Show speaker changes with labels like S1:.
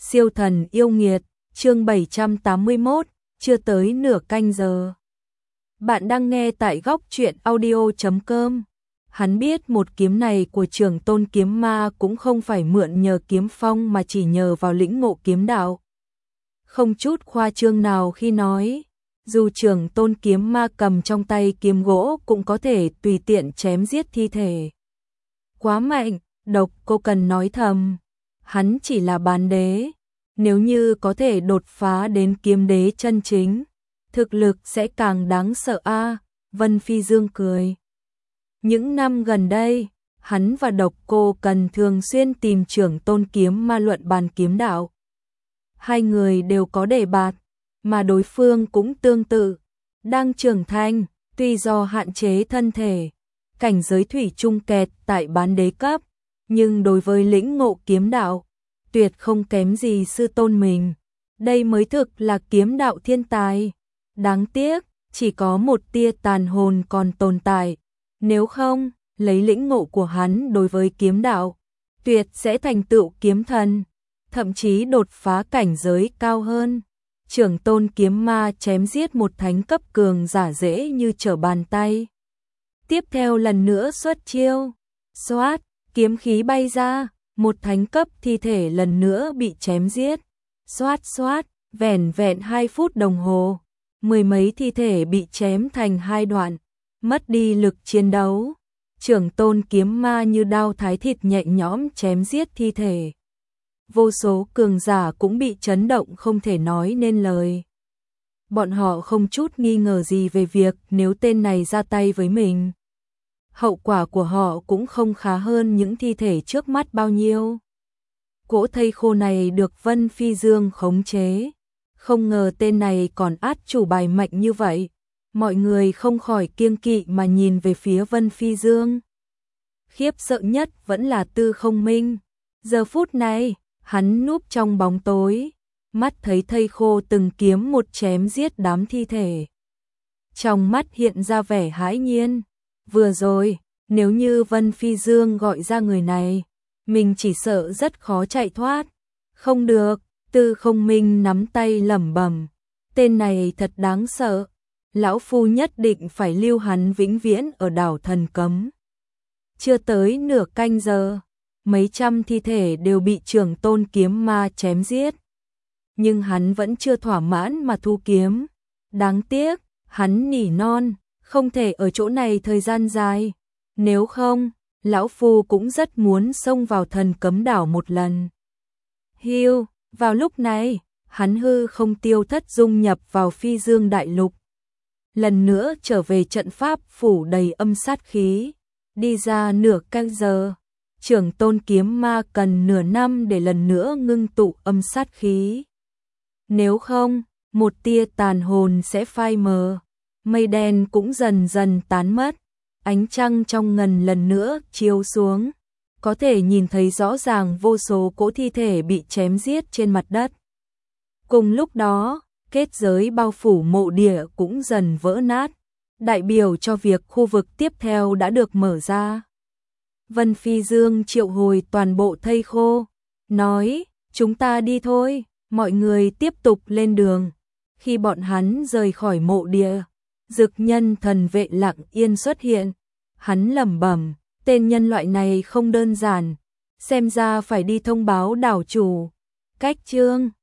S1: Siêu thần yêu nghiệt, chương 781, chưa tới nửa canh giờ. Bạn đang nghe tại góc truyện audio.com. Hắn biết một kiếm này của Trường Tôn kiếm ma cũng không phải mượn nhờ kiếm phong mà chỉ nhờ vào lĩnh ngộ kiếm đạo. Không chút khoa trương nào khi nói, dù Trường Tôn kiếm ma cầm trong tay kiếm gỗ cũng có thể tùy tiện chém giết thi thể. Quá mạnh, Độc Cô Cần nói thầm, hắn chỉ là bán đế, nếu như có thể đột phá đến kiếm đế chân chính, thực lực sẽ càng đáng sợ a. Vân Phi Dương cười. Những năm gần đây, hắn và Độc Cô Cần thường xuyên tìm Trường Tôn kiếm ma luận bàn kiếm đạo. Hai người đều có đề bạt, mà đối phương cũng tương tự, đang trưởng thành, tuy do hạn chế thân thể, cảnh giới thủy chung kẹt tại bán đế cấp, nhưng đối với lĩnh ngộ kiếm đạo, tuyệt không kém gì sư tôn mình. Đây mới thực là kiếm đạo thiên tài. Đáng tiếc, chỉ có một tia tàn hồn còn tồn tại. Nếu không, lấy lĩnh ngộ của hắn đối với kiếm đạo, tuyệt sẽ thành tựu kiếm thần, thậm chí đột phá cảnh giới cao hơn. Trường Tôn kiếm ma chém giết một thánh cấp cường giả dễ như trở bàn tay. Tiếp theo lần nữa xuất chiêu, xoát, kiếm khí bay ra, một thánh cấp thi thể lần nữa bị chém giết. Xoát xoát, vẻn vẹn 2 phút đồng hồ, mười mấy thi thể bị chém thành hai đoạn, mất đi lực chiến đấu. Trường Tôn kiếm ma như đao thái thịt nhẹ nhõm chém giết thi thể. Vô số cường giả cũng bị chấn động không thể nói nên lời. Bọn họ không chút nghi ngờ gì về việc nếu tên này ra tay với mình, hậu quả của họ cũng không khá hơn những thi thể trước mắt bao nhiêu. Cỗ thây khô này được Vân Phi Dương khống chế, không ngờ tên này còn át chủ bài mạnh như vậy. Mọi người không khỏi kiêng kỵ mà nhìn về phía Vân Phi Dương. Khiếp sợ nhất vẫn là Tư Không Minh. Giờ phút này, hắn núp trong bóng tối, mắt thấy thây khô từng kiếm một chém giết đám thi thể. Trong mắt hiện ra vẻ hãi nhiên. Vừa rồi, nếu như Vân Phi Dương gọi ra người này, mình chỉ sợ rất khó chạy thoát. Không được, Tư Không Minh nắm tay lẩm bẩm, tên này thật đáng sợ, lão phu nhất định phải lưu hắn vĩnh viễn ở đảo Thần Cấm. Chưa tới nửa canh giờ, mấy trăm thi thể đều bị Trường Tôn kiếm ma chém giết. Nhưng hắn vẫn chưa thỏa mãn mà thu kiếm. Đáng tiếc, hắn nỉ non, không thể ở chỗ này thời gian dài. Nếu không, lão phu cũng rất muốn xông vào Thần Cấm đảo một lần. Hiu, vào lúc này, hắn hư không tiêu thất dung nhập vào Phi Dương đại lục. Lần nữa trở về trận pháp phủ đầy âm sát khí. Đi ra nửa canh giờ, Trường Tôn kiếm ma cần nửa năm để lần nữa ngưng tụ âm sát khí. Nếu không, một tia tàn hồn sẽ phai mờ. Mây đen cũng dần dần tán mất. Ánh trăng trong ngần lần nữa chiếu xuống. Có thể nhìn thấy rõ ràng vô số cỗ thi thể bị chém giết trên mặt đất. Cùng lúc đó, kết giới bao phủ mộ địa cũng dần vỡ nát, đại biểu cho việc khu vực tiếp theo đã được mở ra. Vân Phi Dương triệu hồi toàn bộ thây khô, nói, chúng ta đi thôi, mọi người tiếp tục lên đường. Khi bọn hắn rời khỏi mộ địa, Dực Nhân thần vệ lặng yên xuất hiện, hắn lẩm bẩm, tên nhân loại này không đơn giản, xem ra phải đi thông báo đảo chủ. Cách chương